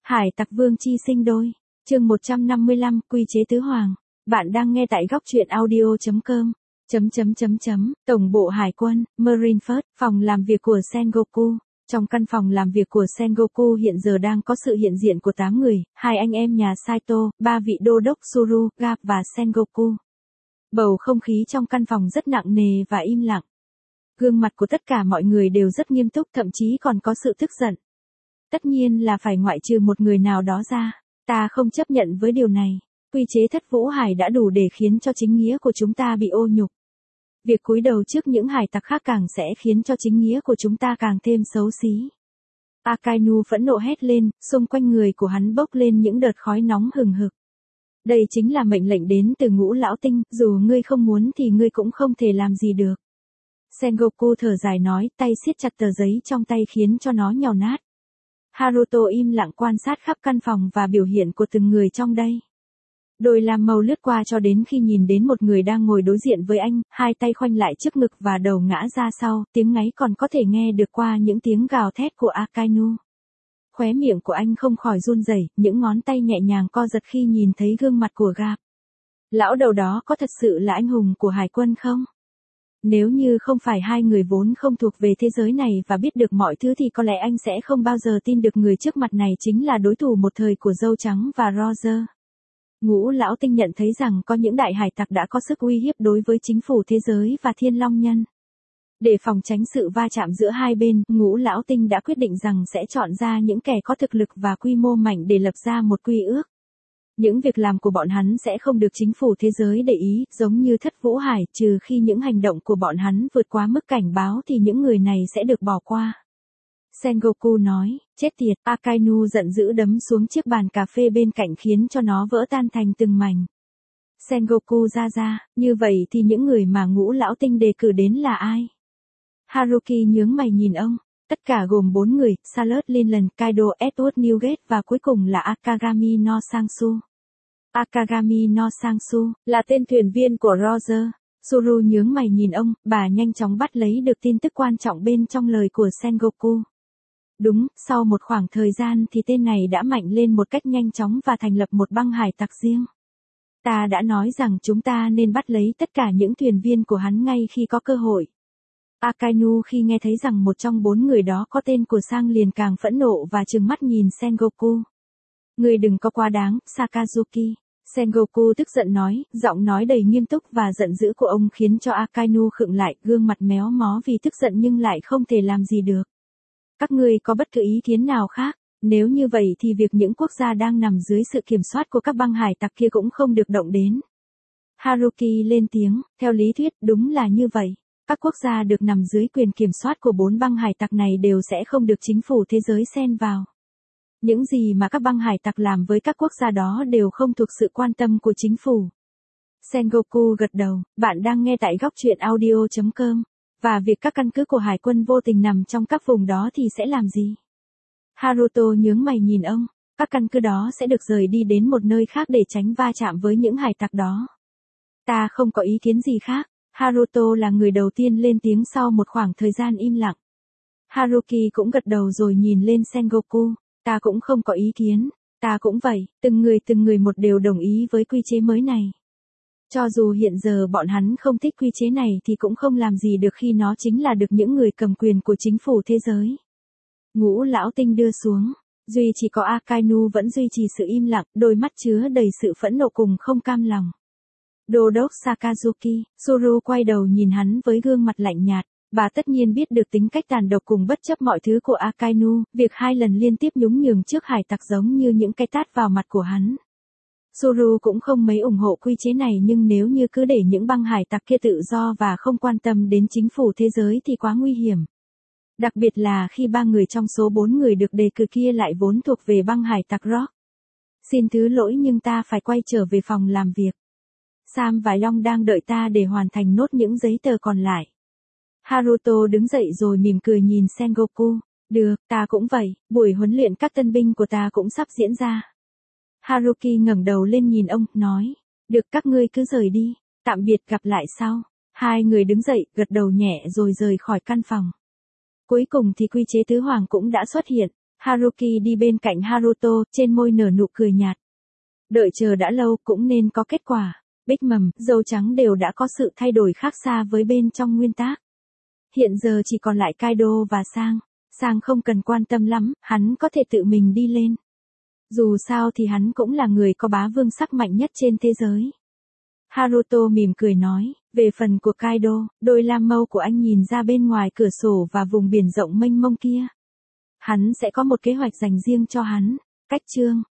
Hải tặc vương chi sinh đôi. Chương 155, quy chế tứ hoàng. Bạn đang nghe tại góc truyện audio.com. Tổng bộ Hải quân, Marineford, phòng làm việc của Sengoku. Trong căn phòng làm việc của Sengoku hiện giờ đang có sự hiện diện của 8 người, 2 anh em nhà Saito, 3 vị đô đốc Suru, Garp và Sengoku. Bầu không khí trong căn phòng rất nặng nề và im lặng. Gương mặt của tất cả mọi người đều rất nghiêm túc, thậm chí còn có sự tức giận. Tất nhiên là phải ngoại trừ một người nào đó ra. Ta không chấp nhận với điều này. Quy chế Thất Vũ Hải đã đủ để khiến cho chính nghĩa của chúng ta bị ô nhục. Việc cúi đầu trước những hải tặc khác càng sẽ khiến cho chính nghĩa của chúng ta càng thêm xấu xí. Akainu phẫn nộ hét lên, xung quanh người của hắn bốc lên những đợt khói nóng hừng hực. Đây chính là mệnh lệnh đến từ Ngũ Lão Tinh, dù ngươi không muốn thì ngươi cũng không thể làm gì được. Sengoku thở dài nói, tay siết chặt tờ giấy trong tay khiến cho nó nhàu nát. Haruto im lặng quan sát khắp căn phòng và biểu hiện của từng người trong đây. Đôi lam mâu lướt qua cho đến khi nhìn đến một người đang ngồi đối diện với anh, hai tay khoanh lại trước ngực và đầu ngã ra sau, tiếng ngáy còn có thể nghe được qua những tiếng gào thét của Akainu. Khóe miệng của anh không khỏi run rẩy, những ngón tay nhẹ nhàng co giật khi nhìn thấy gương mặt của Garp. Lão đầu đó có thật sự là anh hùng của hải quân không? Nếu như không phải hai người vốn không thuộc về thế giới này và biết được mọi thứ thì có lẽ anh sẽ không bao giờ tin được người trước mặt này chính là đối thủ một thời của Dâu Trắng và Roger. Ngũ Lão Tinh nhận thấy rằng có những đại hải tặc đã có sức uy hiếp đối với chính phủ thế giới và Thiên Long Nhân. Để phòng tránh sự va chạm giữa hai bên, Ngũ Lão Tinh đã quyết định rằng sẽ chọn ra những kẻ có thực lực và quy mô mạnh để lập ra một quy ước. Những việc làm của bọn hắn sẽ không được chính phủ thế giới để ý, giống như Thất Vũ Hải, trừ khi những hành động của bọn hắn vượt quá mức cảnh báo thì những người này sẽ được bỏ qua. Sengoku nói, chết tiệt, Akainu giận dữ đấm xuống chiếc bàn cà phê bên cạnh khiến cho nó vỡ tan thành từng mảnh. Sengoku ra, như vậy thì những người mà Ngũ Lão Tinh đề cử đến là ai? Haruki nhướng mày nhìn ông. Tất cả gồm 4 người, Charlotte Linland, Kaido, Edward Newgate và cuối cùng là Akagami no Sangsu. Akagami no Sangsu là tên thuyền viên của Roger. Suru nhướng mày nhìn ông, bà nhanh chóng bắt lấy được tin tức quan trọng bên trong lời của Sengoku. Đúng, sau một khoảng thời gian thì tên này đã mạnh lên một cách nhanh chóng và thành lập một băng hải tặc riêng. Ta đã nói rằng chúng ta nên bắt lấy tất cả những thuyền viên của hắn ngay khi có cơ hội. Akainu khi nghe thấy rằng một trong 4 người đó có tên của Sang liền càng phẫn nộ và trừng mắt nhìn Sengoku. Người đừng có quá đáng, Sakazuki. Sengoku tức giận nói, giọng nói đầy nghiêm túc và giận dữ của ông khiến cho Akainu khựng lại, gương mặt méo mó vì tức giận nhưng lại không thể làm gì được. Các ngươi có bất cứ ý kiến nào khác? Nếu như vậy thì việc những quốc gia đang nằm dưới sự kiểm soát của các băng hải tặc kia cũng không được động đến. Haruki lên tiếng, theo lý thuyết đúng là như vậy. Các quốc gia được nằm dưới quyền kiểm soát của 4 băng hải tặc này đều sẽ không được chính phủ thế giới xen vào. Những gì mà các băng hải tặc làm với các quốc gia đó đều không thuộc sự quan tâm của chính phủ. Sengoku gật đầu, bạn đang nghe tại góc truyện audio.com. Và việc các căn cứ của hải quân vô tình nằm trong các vùng đó thì sẽ làm gì? Haruto nhướng mày nhìn ông, các căn cứ đó sẽ được rời đi đến một nơi khác để tránh va chạm với những hải tặc đó. Ta không có ý kiến gì khác. Haruto là người đầu tiên lên tiếng sau một khoảng thời gian im lặng. Haruki cũng gật đầu rồi nhìn lên Sengoku, ta cũng không có ý kiến, ta cũng vậy, từng người một đều đồng ý với quy chế mới này. Cho dù hiện giờ bọn hắn không thích quy chế này thì cũng không làm gì được khi nó chính là được những người cầm quyền của chính phủ thế giới. Ngũ Lão Tinh đưa xuống, duy chỉ có Akainu vẫn duy trì sự im lặng, đôi mắt chứa đầy sự phẫn nộ cùng không cam lòng. Đô đốc Sakazuki, Suru quay đầu nhìn hắn với gương mặt lạnh nhạt, bà tất nhiên biết được tính cách tàn độc cùng bất chấp mọi thứ của Akainu, việc 2 lần liên tiếp nhún nhường trước hải tặc giống như những cái tát vào mặt của hắn. Suru cũng không mấy ủng hộ quy chế này nhưng nếu như cứ để những băng hải tặc kia tự do và không quan tâm đến chính phủ thế giới thì quá nguy hiểm. Đặc biệt là khi 3 người trong số 4 người được đề cử kia lại vốn thuộc về băng hải tặc Rock. Xin thứ lỗi nhưng ta phải quay trở về phòng làm việc. Sam và Long đang đợi ta để hoàn thành nốt những giấy tờ còn lại. Haruto đứng dậy rồi mỉm cười nhìn Sengoku. Được, ta cũng vậy, buổi huấn luyện các tân binh của ta cũng sắp diễn ra. Haruki ngẩng đầu lên nhìn ông, nói. Được, các ngươi cứ rời đi, tạm biệt, gặp lại sau. Hai người đứng dậy, gật đầu nhẹ rồi rời khỏi căn phòng. Cuối cùng thì quy chế tứ hoàng cũng đã xuất hiện. Haruki đi bên cạnh Haruto, trên môi nở nụ cười nhạt. Đợi chờ đã lâu cũng nên có kết quả. Bích mầm, dâu trắng đều đã có sự thay đổi khác xa với bên trong nguyên tác. Hiện giờ chỉ còn lại Kaido và Sang. Sang không cần quan tâm lắm, hắn có thể tự mình đi lên. Dù sao thì hắn cũng là người có bá vương sắc mạnh nhất trên thế giới. Haruto mỉm cười nói, về phần của Kaido, đôi lam mâu của anh nhìn ra bên ngoài cửa sổ và vùng biển rộng mênh mông kia. Hắn sẽ có một kế hoạch dành riêng cho hắn. Cách chương